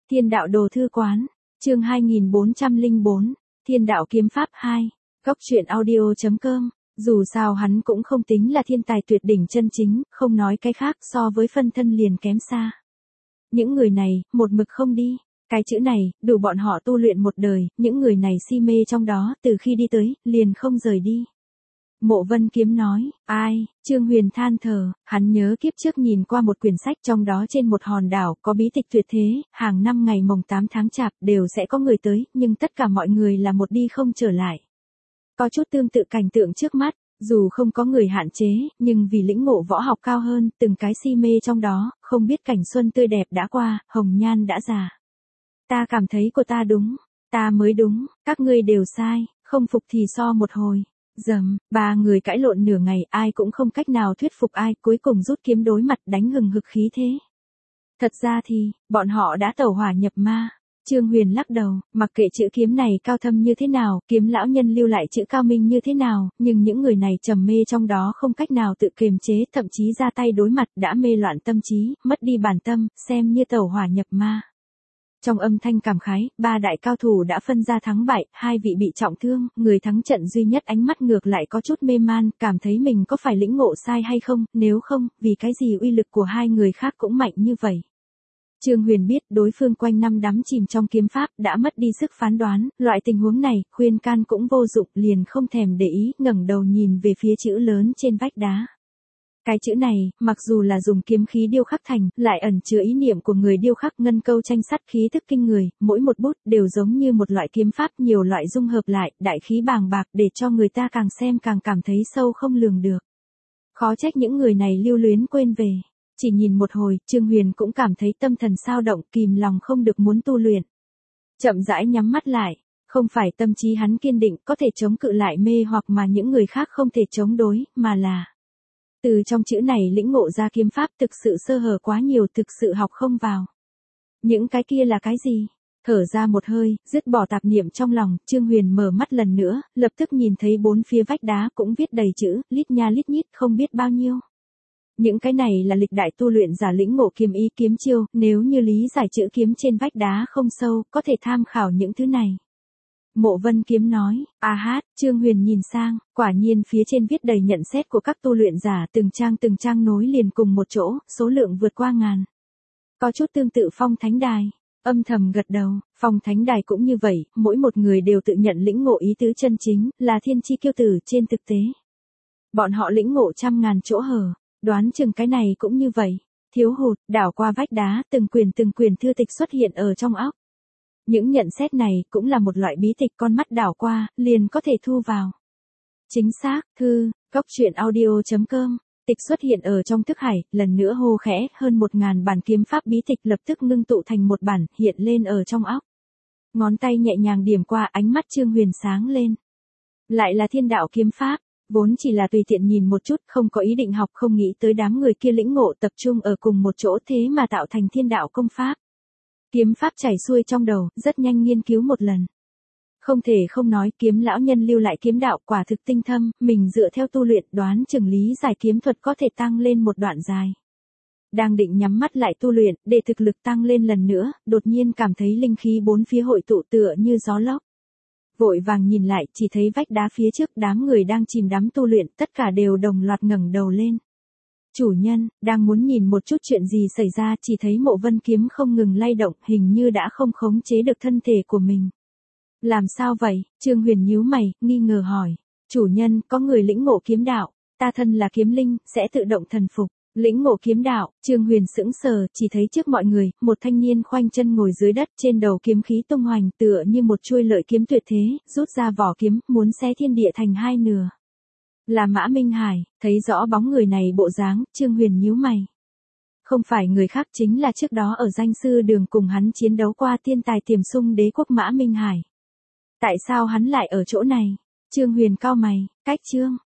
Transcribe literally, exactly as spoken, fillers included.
Thiên đạo đồ thư quán, chương hai nghìn bốn trăm lẻ bốn, Thiên đạo kiếm pháp hai, góc truyện audio chấm com. Dù sao hắn cũng không tính là thiên tài tuyệt đỉnh chân chính, không nói cái khác, so với phân thân liền kém xa. Những người này, một mực không đi. Cái chữ này, đủ bọn họ tu luyện một đời, những người này si mê trong đó, từ khi đi tới, liền không rời đi. Mộ Vân Kiếm nói, ai, Trương Huyền than thở, hắn nhớ kiếp trước nhìn qua một quyển sách, trong đó trên một hòn đảo, có bí tịch tuyệt thế, hàng năm ngày mồng tám tháng chạp, đều sẽ có người tới, nhưng tất cả mọi người là một đi không trở lại. Có chút tương tự cảnh tượng trước mắt, dù không có người hạn chế, nhưng vì lĩnh ngộ võ học cao hơn, từng cái si mê trong đó, không biết cảnh xuân tươi đẹp đã qua, hồng nhan đã già. Ta cảm thấy của ta đúng, ta mới đúng, các ngươi đều sai, không phục thì so một hồi. Dầm, ba người cãi lộn nửa ngày, ai cũng không cách nào thuyết phục ai, cuối cùng rút kiếm đối mặt đánh hừng hực khí thế. Thật ra thì, bọn họ đã tẩu hỏa nhập ma. Trương Huyền lắc đầu, mặc kệ chữ kiếm này cao thâm như thế nào, kiếm lão nhân lưu lại chữ cao minh như thế nào, nhưng những người này trầm mê trong đó không cách nào tự kiềm chế, thậm chí ra tay đối mặt đã mê loạn tâm trí, mất đi bản tâm, xem như tẩu hỏa nhập ma. Trong âm thanh cảm khái, ba đại cao thủ đã phân ra thắng bại, hai vị bị trọng thương, người thắng trận duy nhất ánh mắt ngược lại có chút mê man, cảm thấy mình có phải lĩnh ngộ sai hay không, nếu không, vì cái gì uy lực của hai người khác cũng mạnh như vậy. Trương Huyền biết đối phương quanh năm đắm chìm trong kiếm pháp, đã mất đi sức phán đoán, loại tình huống này, khuyên can cũng vô dụng, liền không thèm để ý, ngẩng đầu nhìn về phía chữ lớn trên vách đá. Cái chữ này, mặc dù là dùng kiếm khí điêu khắc thành, lại ẩn chứa ý niệm của người điêu khắc, ngân câu tranh sắt, khí thức kinh người, mỗi một bút đều giống như một loại kiếm pháp, nhiều loại dung hợp lại, đại khí bàng bạc, để cho người ta càng xem càng cảm thấy sâu không lường được. Khó trách những người này lưu luyến quên về. Chỉ nhìn một hồi, Trương Huyền cũng cảm thấy tâm thần xao động, kìm lòng không được muốn tu luyện. Chậm rãi nhắm mắt lại, không phải tâm trí hắn kiên định, có thể chống cự lại mê hoặc mà những người khác không thể chống đối, mà là từ trong chữ này lĩnh ngộ ra kiếm pháp, thực sự sơ hở quá nhiều, thực sự học không vào. Những cái kia là cái gì? Thở ra một hơi, dứt bỏ tạp niệm trong lòng, Trương Huyền mở mắt lần nữa, lập tức nhìn thấy bốn phía vách đá cũng viết đầy chữ, lít nha lít nhít, không biết bao nhiêu. Những cái này là lịch đại tu luyện giả lĩnh ngộ kiếm ý kiếm chiêu, nếu như lý giải chữ kiếm trên vách đá không sâu, có thể tham khảo những thứ này. Mộ Vân Kiếm nói, a hát, Trương Huyền nhìn sang, quả nhiên phía trên viết đầy nhận xét của các tu luyện giả, từng trang từng trang nối liền cùng một chỗ, số lượng vượt qua ngàn. Có chút tương tự Phong Thánh Đài, âm thầm gật đầu, Phong Thánh Đài cũng như vậy, mỗi một người đều tự nhận lĩnh ngộ ý tứ chân chính, là thiên chi kiêu tử trên thực tế. Bọn họ lĩnh ngộ trăm ngàn chỗ hở, đoán chừng cái này cũng như vậy, thiếu hụt, đảo qua vách đá, từng quyền từng quyền thư tịch xuất hiện ở trong óc. Những nhận xét này cũng là một loại bí tịch, con mắt đảo qua, liền có thể thu vào. Chính xác, thư, góc truyện audio chấm com, tịch xuất hiện ở trong thức hải, lần nữa hô khẽ, hơn một ngàn bản kiếm pháp bí tịch lập tức ngưng tụ thành một bản, hiện lên ở trong óc. Ngón tay nhẹ nhàng điểm qua, ánh mắt Trương Huyền sáng lên. Lại là thiên đạo kiếm pháp, vốn chỉ là tùy tiện nhìn một chút, không có ý định học, không nghĩ tới đám người kia lĩnh ngộ tập trung ở cùng một chỗ, thế mà tạo thành thiên đạo công pháp. Kiếm pháp chảy xuôi trong đầu, rất nhanh nghiên cứu một lần. Không thể không nói, kiếm lão nhân lưu lại kiếm đạo quả thực tinh thâm, mình dựa theo tu luyện đoán chừng lý giải kiếm thuật có thể tăng lên một đoạn dài. Đang định nhắm mắt lại tu luyện, để thực lực tăng lên lần nữa, đột nhiên cảm thấy linh khí bốn phía hội tụ tựa như gió lốc. Vội vàng nhìn lại, chỉ thấy vách đá phía trước đám người đang chìm đắm tu luyện, tất cả đều đồng loạt ngẩng đầu lên. Chủ nhân, đang muốn nhìn một chút chuyện gì xảy ra, chỉ thấy Mộ Vân Kiếm không ngừng lay động, hình như đã không khống chế được thân thể của mình. Làm sao vậy? Trương Huyền nhíu mày, nghi ngờ hỏi. Chủ nhân, có người lĩnh ngộ kiếm đạo, ta thân là kiếm linh, sẽ tự động thần phục. Lĩnh ngộ kiếm đạo, Trương Huyền sững sờ, chỉ thấy trước mọi người, một thanh niên khoanh chân ngồi dưới đất, trên đầu kiếm khí tung hoành, tựa như một chuôi lợi kiếm tuyệt thế, rút ra vỏ kiếm, muốn xé thiên địa thành hai nửa. Là Mã Minh Hải, thấy rõ bóng người này bộ dáng, Trương Huyền nhíu mày. Không phải người khác, chính là trước đó ở danh sư đường cùng hắn chiến đấu qua thiên tài tiềm sung đế quốc Mã Minh Hải. Tại sao hắn lại ở chỗ này? Trương Huyền cau mày, cách Trương,